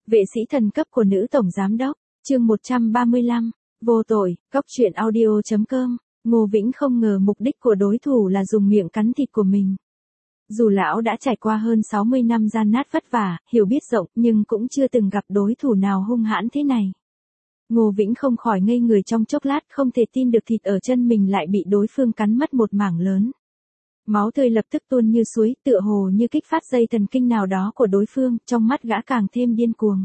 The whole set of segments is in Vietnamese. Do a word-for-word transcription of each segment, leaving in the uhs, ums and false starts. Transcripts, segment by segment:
Vệ sĩ thần cấp của nữ tổng giám đốc, chương một trăm ba mươi lăm, vô tội, góc truyện audio chấm com. Ngô Vĩnh không ngờ mục đích của đối thủ là dùng miệng cắn thịt của mình. Dù lão đã trải qua hơn sáu mươi năm gian nát vất vả, hiểu biết rộng, nhưng cũng chưa từng gặp đối thủ nào hung hãn thế này. Ngô Vĩnh không khỏi ngây người trong chốc lát, không thể tin được thịt ở chân mình lại bị đối phương cắn mất một mảng lớn. Máu tươi lập tức tuôn như suối, tựa hồ như kích phát dây thần kinh nào đó của đối phương, trong mắt gã càng thêm điên cuồng.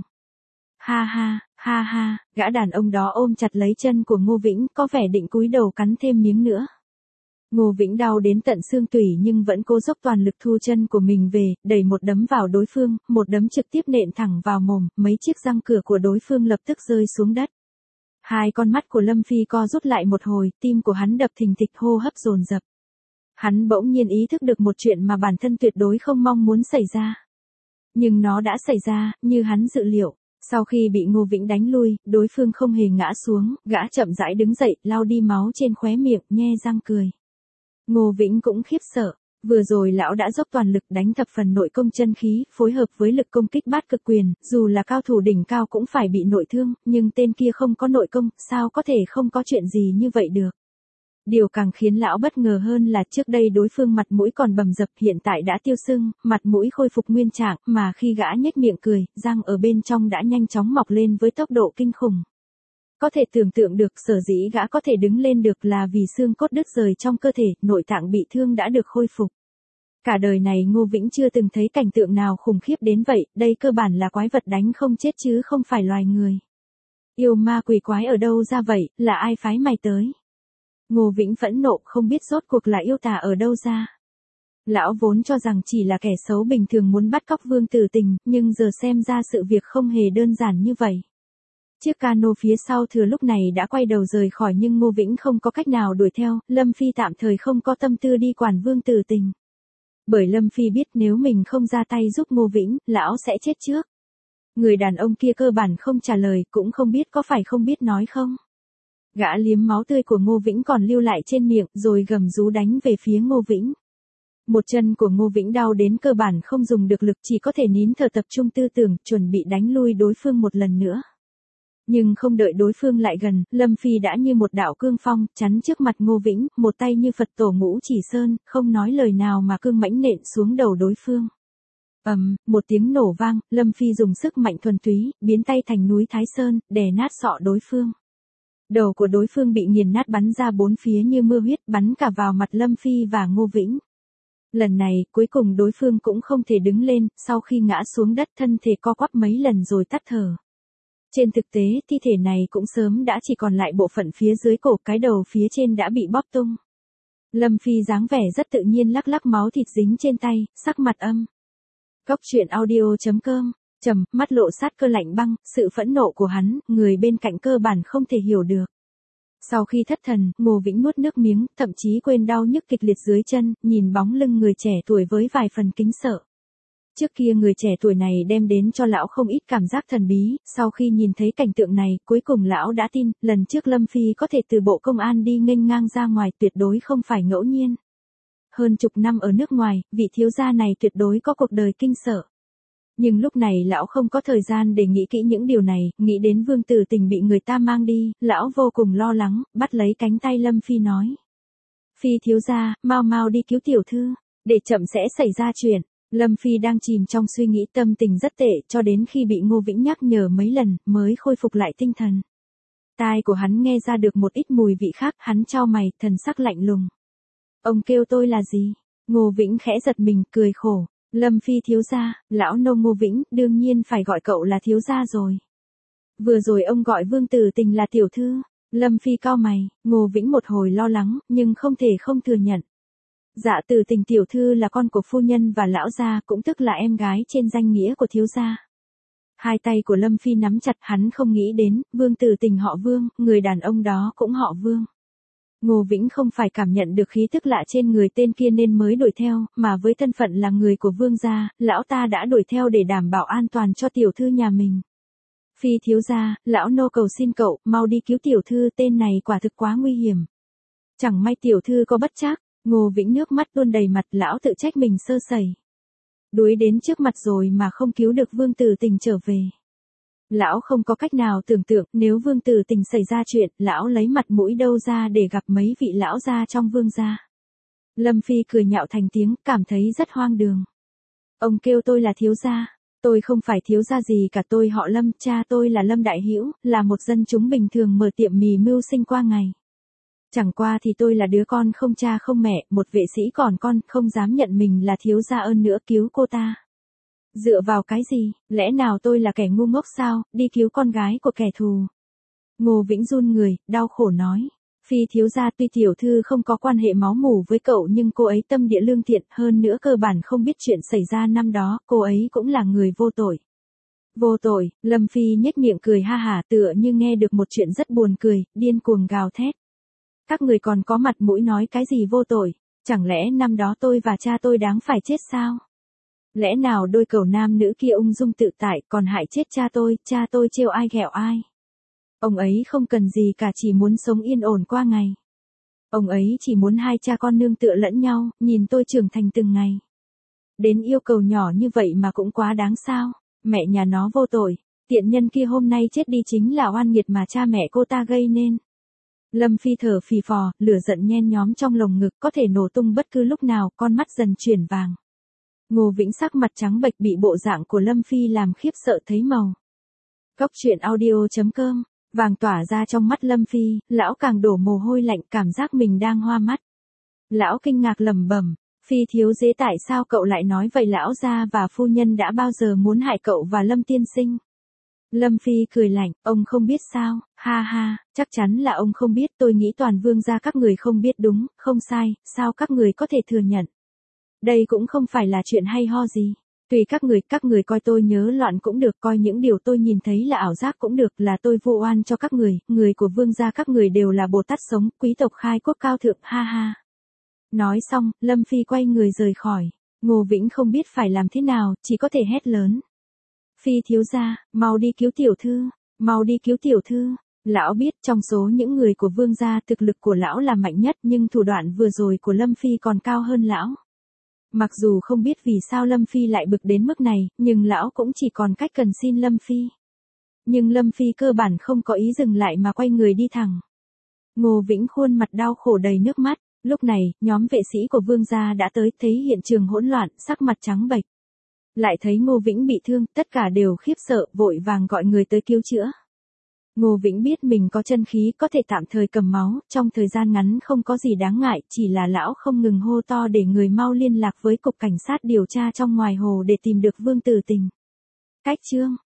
Ha ha, ha ha, gã đàn ông đó ôm chặt lấy chân của Ngô Vĩnh, có vẻ định cúi đầu cắn thêm miếng nữa. Ngô Vĩnh đau đến tận xương tủy nhưng vẫn cố dốc toàn lực thu chân của mình về, đẩy một đấm vào đối phương, một đấm trực tiếp nện thẳng vào mồm, mấy chiếc răng cửa của đối phương lập tức rơi xuống đất. Hai con mắt của Lâm Phi co rút lại một hồi, tim của hắn đập thình thịch, hô hấp dồn dập. Hắn bỗng nhiên ý thức được một chuyện mà bản thân tuyệt đối không mong muốn xảy ra. Nhưng nó đã xảy ra, như hắn dự liệu. Sau khi bị Ngô Vĩnh đánh lui, đối phương không hề ngã xuống, gã chậm rãi đứng dậy, lau đi máu trên khóe miệng, nhe răng cười. Ngô Vĩnh cũng khiếp sợ, vừa rồi lão đã dốc toàn lực đánh thập phần nội công chân khí, phối hợp với lực công kích bát cực quyền, dù là cao thủ đỉnh cao cũng phải bị nội thương, nhưng tên kia không có nội công, sao có thể không có chuyện gì như vậy được. Điều càng khiến lão bất ngờ hơn là trước đây đối phương mặt mũi còn bầm dập, hiện tại đã tiêu sưng, mặt mũi khôi phục nguyên trạng, mà khi gã nhếch miệng cười, răng ở bên trong đã nhanh chóng mọc lên với tốc độ kinh khủng. Có thể tưởng tượng được sở dĩ gã có thể đứng lên được là vì xương cốt đứt rời trong cơ thể, nội tạng bị thương đã được khôi phục. Cả đời này Ngô Vĩnh chưa từng thấy cảnh tượng nào khủng khiếp đến vậy, đây cơ bản là quái vật đánh không chết chứ không phải loài người. Yêu ma quỷ quái ở đâu ra vậy, là ai phái mày tới? Ngô Vĩnh phẫn nộ, không biết rốt cuộc là yêu tà ở đâu ra. Lão vốn cho rằng chỉ là kẻ xấu bình thường muốn bắt cóc Vương Tử Tình, nhưng giờ xem ra sự việc không hề đơn giản như vậy. Chiếc cano phía sau thừa lúc này đã quay đầu rời khỏi nhưng Ngô Vĩnh không có cách nào đuổi theo, Lâm Phi tạm thời không có tâm tư đi quản Vương Tử Tình. Bởi Lâm Phi biết nếu mình không ra tay giúp Ngô Vĩnh, lão sẽ chết trước. Người đàn ông kia cơ bản không trả lời, cũng không biết có phải không biết nói không. Gã liếm máu tươi của Ngô Vĩnh còn lưu lại trên miệng, rồi gầm rú đánh về phía Ngô Vĩnh. Một chân của Ngô Vĩnh đau đến cơ bản không dùng được lực, chỉ có thể nín thở tập trung tư tưởng, chuẩn bị đánh lui đối phương một lần nữa. Nhưng không đợi đối phương lại gần, Lâm Phi đã như một đạo cương phong, chắn trước mặt Ngô Vĩnh, một tay như Phật tổ Ngũ Chỉ Sơn, không nói lời nào mà cương mãnh nện xuống đầu đối phương. Ầm, um, một tiếng nổ vang, Lâm Phi dùng sức mạnh thuần túy, biến tay thành núi Thái Sơn, đè nát sọ đối phương. Đầu của đối phương bị nghiền nát bắn ra bốn phía như mưa huyết, bắn cả vào mặt Lâm Phi và Ngô Vĩnh. Lần này, cuối cùng đối phương cũng không thể đứng lên, sau khi ngã xuống đất thân thể co quắp mấy lần rồi tắt thở. Trên thực tế, thi thể này cũng sớm đã chỉ còn lại bộ phận phía dưới cổ, cái đầu phía trên đã bị bóp tung. Lâm Phi dáng vẻ rất tự nhiên lắc lắc máu thịt dính trên tay, sắc mặt âm. Góc truyện audio chấm com. Trầm, mắt lộ sát cơ lạnh băng, sự phẫn nộ của hắn, người bên cạnh cơ bản không thể hiểu được. Sau khi thất thần, Ngô Vĩnh nuốt nước miếng, thậm chí quên đau nhức kịch liệt dưới chân, nhìn bóng lưng người trẻ tuổi với vài phần kính sợ. Trước kia người trẻ tuổi này đem đến cho lão không ít cảm giác thần bí, sau khi nhìn thấy cảnh tượng này, cuối cùng lão đã tin, lần trước Lâm Phi có thể từ bộ công an đi nghênh ngang ra ngoài tuyệt đối không phải ngẫu nhiên. Hơn chục năm ở nước ngoài, vị thiếu gia này tuyệt đối có cuộc đời kinh sợ. Nhưng lúc này lão không có thời gian để nghĩ kỹ những điều này, nghĩ đến Vương Tử Tình bị người ta mang đi, lão vô cùng lo lắng, bắt lấy cánh tay Lâm Phi nói. Phi thiếu gia, mau mau đi cứu tiểu thư, để chậm sẽ xảy ra chuyện. Lâm Phi đang chìm trong suy nghĩ, tâm tình rất tệ, cho đến khi bị Ngô Vĩnh nhắc nhở mấy lần, mới khôi phục lại tinh thần. Tai của hắn nghe ra được một ít mùi vị khác, hắn chau mày, thần sắc lạnh lùng. Ông kêu tôi là gì? Ngô Vĩnh khẽ giật mình, cười khổ. Lâm Phi thiếu gia, lão nô Ngô Vĩnh, đương nhiên phải gọi cậu là thiếu gia rồi. Vừa rồi ông gọi Vương Tử Tình là tiểu thư. Lâm Phi cau mày, Ngô Vĩnh một hồi lo lắng, nhưng không thể không thừa nhận. Dạ Tử Tình tiểu thư là con của phu nhân và lão gia, cũng tức là em gái trên danh nghĩa của thiếu gia. Hai tay của Lâm Phi nắm chặt, hắn không nghĩ đến, Vương Tử Tình họ Vương, người đàn ông đó cũng họ Vương. Ngô Vĩnh không phải cảm nhận được khí tức lạ trên người tên kia nên mới đuổi theo, mà với thân phận là người của Vương gia, lão ta đã đuổi theo để đảm bảo an toàn cho tiểu thư nhà mình. Phi thiếu gia, lão nô cầu xin cậu, mau đi cứu tiểu thư, tên này quả thực quá nguy hiểm. Chẳng may tiểu thư có bất trắc. Ngô Vĩnh nước mắt tuôn đầy mặt, lão tự trách mình sơ sẩy. Đuối đến trước mặt rồi mà không cứu được Vương Tử Tình trở về. Lão không có cách nào tưởng tượng nếu Vương Tử Tình xảy ra chuyện, lão lấy mặt mũi đâu ra để gặp mấy vị lão gia trong Vương gia. Lâm Phi cười nhạo thành tiếng, cảm thấy rất hoang đường. Ông kêu tôi là thiếu gia, tôi không phải thiếu gia gì cả, tôi họ Lâm, cha tôi là Lâm Đại Hữu, là một dân chúng bình thường mở tiệm mì mưu sinh qua ngày. Chẳng qua thì tôi là đứa con không cha không mẹ, một vệ sĩ còn con, không dám nhận mình là thiếu gia ơn nữa cứu cô ta. Dựa vào cái gì, lẽ nào tôi là kẻ ngu ngốc sao, đi cứu con gái của kẻ thù. Ngô Vĩnh run người, đau khổ nói. Phi thiếu gia, tuy tiểu thư không có quan hệ máu mủ với cậu nhưng cô ấy tâm địa lương thiện, hơn nữa cơ bản không biết chuyện xảy ra năm đó, cô ấy cũng là người vô tội. Vô tội, Lâm Phi nhếch miệng cười ha hả tựa như nghe được một chuyện rất buồn cười, điên cuồng gào thét. Các người còn có mặt mũi nói cái gì vô tội, chẳng lẽ năm đó tôi và cha tôi đáng phải chết sao? Lẽ nào đôi cẩu nam nữ kia ung dung tự tại còn hại chết cha tôi, cha tôi trêu ai ghẹo ai? Ông ấy không cần gì cả, chỉ muốn sống yên ổn qua ngày. Ông ấy chỉ muốn hai cha con nương tựa lẫn nhau, nhìn tôi trưởng thành từng ngày. Đến yêu cầu nhỏ như vậy mà cũng quá đáng sao, mẹ nhà nó vô tội, tiện nhân kia hôm nay chết đi chính là oan nghiệt mà cha mẹ cô ta gây nên. Lâm Phi thở phì phò, lửa giận nhen nhóm trong lồng ngực có thể nổ tung bất cứ lúc nào, con mắt dần chuyển vàng. Ngô Vĩnh sắc mặt trắng bệch bị bộ dạng của Lâm Phi làm khiếp sợ thấy màu. Cóc truyện audio chấm com, vàng tỏa ra trong mắt Lâm Phi, lão càng đổ mồ hôi lạnh, cảm giác mình đang hoa mắt. Lão kinh ngạc lẩm bẩm, Phi thiếu dế, tại sao cậu lại nói vậy? Lão gia và phu nhân đã bao giờ muốn hại cậu và Lâm tiên sinh? Lâm Phi cười lạnh, ông không biết sao, ha ha, chắc chắn là ông không biết, tôi nghĩ toàn Vương gia các người không biết đúng, không sai, sao các người có thể thừa nhận? Đây cũng không phải là chuyện hay ho gì. Tùy các người, các người coi tôi nhớ loạn cũng được, coi những điều tôi nhìn thấy là ảo giác cũng được, là tôi vu oan cho các người, người của Vương gia các người đều là Bồ Tát sống, quý tộc khai quốc cao thượng, ha ha. Nói xong, Lâm Phi quay người rời khỏi. Ngô Vĩnh không biết phải làm thế nào, chỉ có thể hét lớn. Phi thiếu gia, mau đi cứu tiểu thư, mau đi cứu tiểu thư. Lão biết trong số những người của Vương gia thực lực của lão là mạnh nhất, nhưng thủ đoạn vừa rồi của Lâm Phi còn cao hơn lão. Mặc dù không biết vì sao Lâm Phi lại bực đến mức này, nhưng lão cũng chỉ còn cách cần xin Lâm Phi. Nhưng Lâm Phi cơ bản không có ý dừng lại mà quay người đi thẳng. Ngô Vĩnh khuôn mặt đau khổ đầy nước mắt, lúc này, nhóm vệ sĩ của Vương gia đã tới, thấy hiện trường hỗn loạn, sắc mặt trắng bệch. Lại thấy Ngô Vĩnh bị thương, tất cả đều khiếp sợ, vội vàng gọi người tới cứu chữa. Ngô Vĩnh biết mình có chân khí có thể tạm thời cầm máu, trong thời gian ngắn không có gì đáng ngại, chỉ là lão không ngừng hô to để người mau liên lạc với cục cảnh sát điều tra trong ngoài hồ để tìm được Vương Tử Tình. Cách chương